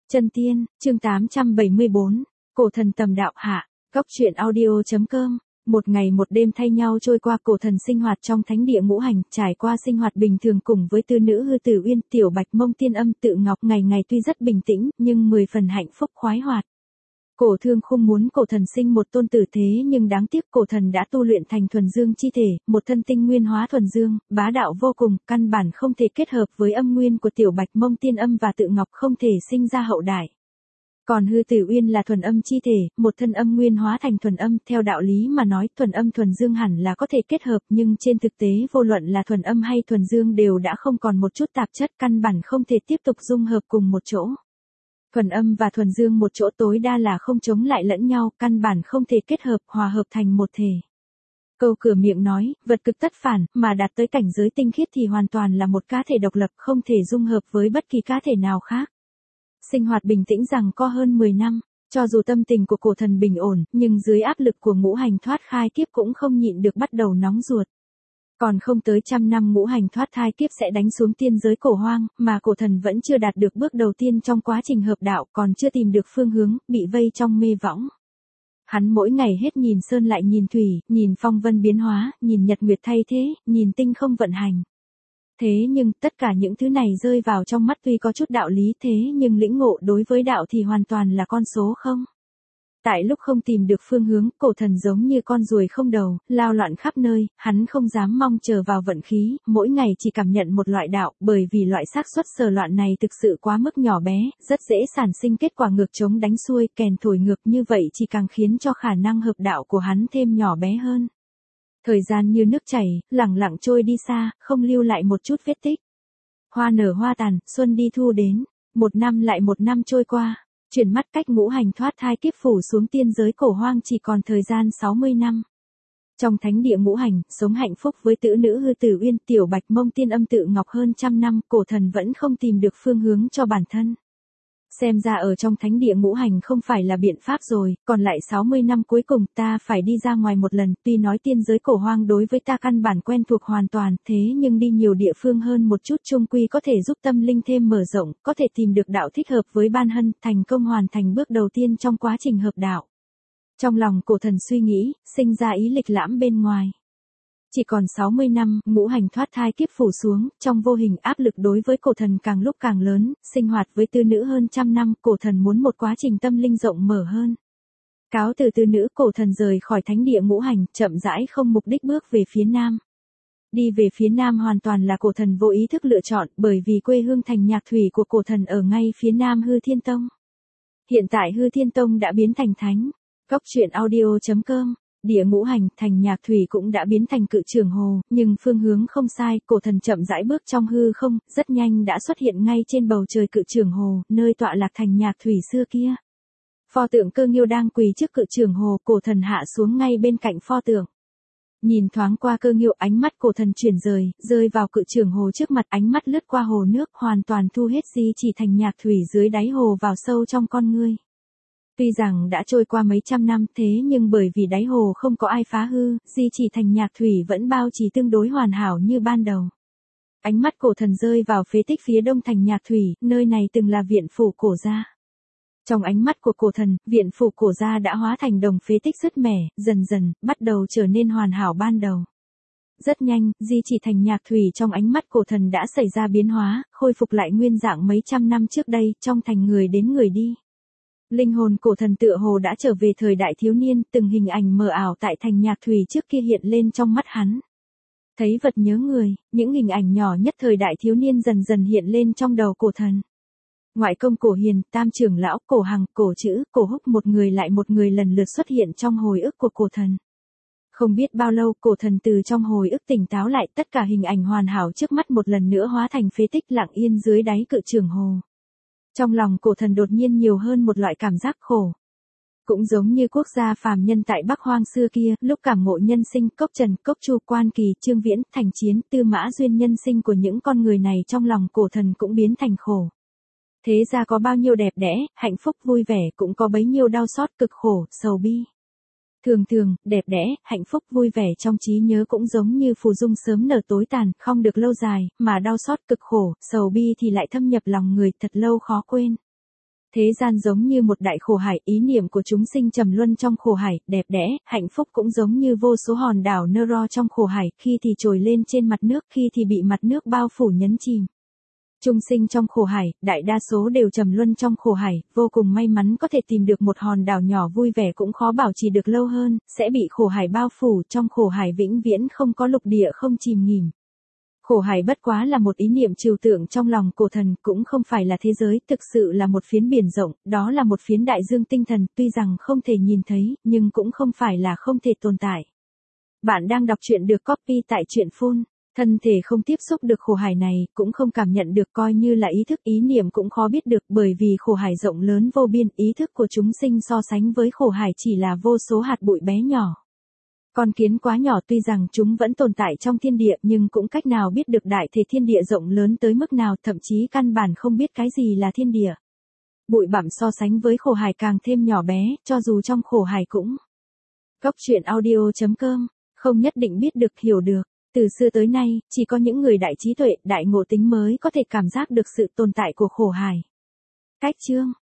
Chân tiên, chương 874, cổ thần tầm đạo hạ, góc truyện audio.com. Một ngày một đêm thay nhau trôi qua, cổ thần sinh hoạt trong thánh địa ngũ hành, trải qua sinh hoạt bình thường cùng với tư nữ Hư Tử Uyên, Tiểu Bạch Mông, Tiên Âm, Tự Ngọc, ngày ngày tuy rất bình tĩnh, nhưng 10 phần hạnh phúc khoái hoạt. Cổ Thương Khung muốn cổ thần sinh một tôn tử, thế nhưng đáng tiếc cổ thần đã tu luyện thành thuần dương chi thể, một thân tinh nguyên hóa thuần dương, bá đạo vô cùng, căn bản không thể kết hợp với âm nguyên của Tiểu Bạch Mông, Tiên Âm và Tự Ngọc, không thể sinh ra hậu đại. Còn Hư Tử Uyên là thuần âm chi thể, một thân âm nguyên hóa thành thuần âm, theo đạo lý mà nói thuần âm thuần dương hẳn là có thể kết hợp, nhưng trên thực tế vô luận là thuần âm hay thuần dương đều đã không còn một chút tạp chất, căn bản không thể tiếp tục dung hợp cùng một chỗ. Thuần âm và thuần dương một chỗ tối đa là không chống lại lẫn nhau, căn bản không thể kết hợp, hòa hợp thành một thể. Câu cửa miệng nói, vật cực tất phản, mà đạt tới cảnh giới tinh khiết thì hoàn toàn là một cá thể độc lập, không thể dung hợp với bất kỳ cá thể nào khác. Sinh hoạt bình tĩnh rằng có hơn 10 năm, cho dù tâm tình của cổ thần bình ổn, nhưng dưới áp lực của ngũ hành thoát khai kiếp cũng không nhịn được bắt đầu nóng ruột. Còn không tới 100 năm ngũ hành thoát thai kiếp sẽ đánh xuống tiên giới cổ hoang, mà cổ thần vẫn chưa đạt được bước đầu tiên trong quá trình hợp đạo, còn chưa tìm được phương hướng, bị vây trong mê võng. Hắn mỗi ngày hết nhìn sơn lại nhìn thủy, nhìn phong vân biến hóa, nhìn nhật nguyệt thay thế, nhìn tinh không vận hành. Thế nhưng tất cả những thứ này rơi vào trong mắt tuy có chút đạo lý, thế nhưng lĩnh ngộ đối với đạo thì hoàn toàn là con số không. Tại lúc không tìm được phương hướng, cổ thần giống như con ruồi không đầu, lao loạn khắp nơi, hắn không dám mong chờ vào vận khí, mỗi ngày chỉ cảm nhận một loại đạo, bởi vì loại xác suất sờ loạn này thực sự quá mức nhỏ bé, rất dễ sản sinh kết quả ngược chống đánh xuôi, kèn thổi ngược, như vậy chỉ càng khiến cho khả năng hợp đạo của hắn thêm nhỏ bé hơn. Thời gian như nước chảy, lẳng lặng trôi đi xa, không lưu lại một chút vết tích. Hoa nở hoa tàn, xuân đi thu đến, một năm lại một năm trôi qua. Chuyển mắt cách ngũ hành thoát thai kiếp phủ xuống tiên giới cổ hoang chỉ còn thời gian 60 năm. Trong thánh địa ngũ hành, sống hạnh phúc với tử nữ Hư Tử Uyên, Tiểu Bạch Mông, Tiên Âm, Tự Ngọc hơn 100 năm, cổ thần vẫn không tìm được phương hướng cho bản thân. Xem ra ở trong thánh địa ngũ hành không phải là biện pháp rồi, còn lại 60 năm cuối cùng ta phải đi ra ngoài một lần, tuy nói tiên giới cổ hoang đối với ta căn bản quen thuộc hoàn toàn, thế nhưng đi nhiều địa phương hơn một chút chung quy có thể giúp tâm linh thêm mở rộng, có thể tìm được đạo thích hợp với Ban Hân, thành công hoàn thành bước đầu tiên trong quá trình hợp đạo. Trong lòng cổ thần suy nghĩ, sinh ra ý lịch lãm bên ngoài. Chỉ còn 60 năm, ngũ hành thoát thai kiếp phủ xuống, trong vô hình áp lực đối với cổ thần càng lúc càng lớn, sinh hoạt với tư nữ hơn 100 năm, cổ thần muốn một quá trình tâm linh rộng mở hơn. Cáo từ tư nữ, cổ thần rời khỏi thánh địa ngũ hành, chậm rãi không mục đích bước về phía nam. Đi về phía nam hoàn toàn là cổ thần vô ý thức lựa chọn, bởi vì quê hương thành Nhạc Thủy của cổ thần ở ngay phía nam Hư Thiên Tông. Hiện tại Hư Thiên Tông đã biến thành thánh. Góc truyện audio.com. Địa ngũ hành, thành Nhạc Thủy cũng đã biến thành Cự Trường Hồ, nhưng phương hướng không sai, cổ thần chậm rãi bước trong hư không, rất nhanh đã xuất hiện ngay trên bầu trời Cự Trường Hồ, nơi tọa lạc thành Nhạc Thủy xưa kia. Pho tượng Cơ Nghiêu đang quỳ trước Cự Trường Hồ, cổ thần hạ xuống ngay bên cạnh pho tượng. Nhìn thoáng qua Cơ Nghiêu, ánh mắt cổ thần chuyển rơi vào Cự Trường Hồ trước mặt, ánh mắt lướt qua hồ nước, hoàn toàn thu hết di chỉ thành Nhạc Thủy dưới đáy hồ vào sâu trong con ngươi. Tuy rằng đã trôi qua mấy trăm năm, thế nhưng bởi vì đáy hồ không có ai phá hư, di chỉ thành Nhạc Thủy vẫn bao trì tương đối hoàn hảo như ban đầu. Ánh mắt cổ thần rơi vào phế tích phía đông thành Nhạc Thủy, nơi này từng là viện phủ cổ gia. Trong ánh mắt của cổ thần, viện phủ cổ gia đã hóa thành đồng phế tích sứt mẻ, dần dần, bắt đầu trở nên hoàn hảo ban đầu. Rất nhanh, di chỉ thành Nhạc Thủy trong ánh mắt cổ thần đã xảy ra biến hóa, khôi phục lại nguyên dạng mấy trăm năm trước đây, trong thành người đến người đi. Linh hồn cổ thần tựa hồ đã trở về thời đại thiếu niên, từng hình ảnh mờ ảo tại thành Nhạc Thủy trước kia hiện lên trong mắt hắn. Thấy vật nhớ người, những hình ảnh nhỏ nhất thời đại thiếu niên dần dần hiện lên trong đầu cổ thần. Ngoại công Cổ Hiền, Tam trưởng lão, Cổ Hằng, Cổ Trữ, Cổ Húc, một người lại một người lần lượt xuất hiện trong hồi ức của cổ thần. Không biết bao lâu, cổ thần từ trong hồi ức tỉnh táo lại, tất cả hình ảnh hoàn hảo trước mắt một lần nữa hóa thành phế tích lặng yên dưới đáy Cự Trường Hồ. Trong lòng cổ thần đột nhiên nhiều hơn một loại cảm giác khổ. Cũng giống như quốc gia phàm nhân tại Bắc Hoang xưa kia, lúc cảm ngộ nhân sinh, Cốc Trần, Cốc Chu, Quan Kỳ, Trương Viễn, Thành Chiến, Tư Mã Duyên, nhân sinh của những con người này trong lòng cổ thần cũng biến thành khổ. Thế ra có bao nhiêu đẹp đẽ, hạnh phúc vui vẻ, cũng có bấy nhiêu đau xót, cực khổ, sầu bi. Thường thường, đẹp đẽ, hạnh phúc vui vẻ trong trí nhớ cũng giống như phù dung sớm nở tối tàn, không được lâu dài, mà đau xót cực khổ, sầu bi thì lại thâm nhập lòng người, thật lâu khó quên. Thế gian giống như một đại khổ hải, ý niệm của chúng sinh trầm luân trong khổ hải, đẹp đẽ, hạnh phúc cũng giống như vô số hòn đảo nơ ro trong khổ hải, khi thì trồi lên trên mặt nước, khi thì bị mặt nước bao phủ nhấn chìm. Chúng sinh trong khổ hải, đại đa số đều trầm luân trong khổ hải, vô cùng may mắn có thể tìm được một hòn đảo nhỏ vui vẻ cũng khó bảo trì được lâu hơn, sẽ bị khổ hải bao phủ, trong khổ hải vĩnh viễn không có lục địa không chìm nghỉm. Khổ hải bất quá là một ý niệm trừu tượng trong lòng cổ thần, cũng không phải là thế giới, thực sự là một phiến biển rộng, đó là một phiến đại dương tinh thần, tuy rằng không thể nhìn thấy, nhưng cũng không phải là không thể tồn tại. Bạn đang đọc truyện được copy tại truyện phun. Thân thể không tiếp xúc được khổ hải này, cũng không cảm nhận được, coi như là ý thức ý niệm cũng khó biết được, bởi vì khổ hải rộng lớn vô biên, ý thức của chúng sinh so sánh với khổ hải chỉ là vô số hạt bụi bé nhỏ. Con kiến quá nhỏ, tuy rằng chúng vẫn tồn tại trong thiên địa, nhưng cũng cách nào biết được đại thể thiên địa rộng lớn tới mức nào, thậm chí căn bản không biết cái gì là thiên địa. Bụi bặm so sánh với khổ hải càng thêm nhỏ bé, cho dù trong khổ hải cũng. Góc truyện audio.com, không nhất định biết được, hiểu được. Từ xưa tới nay, chỉ có những người đại trí tuệ, đại ngộ tính mới có thể cảm giác được sự tồn tại của khổ hải. Cách chương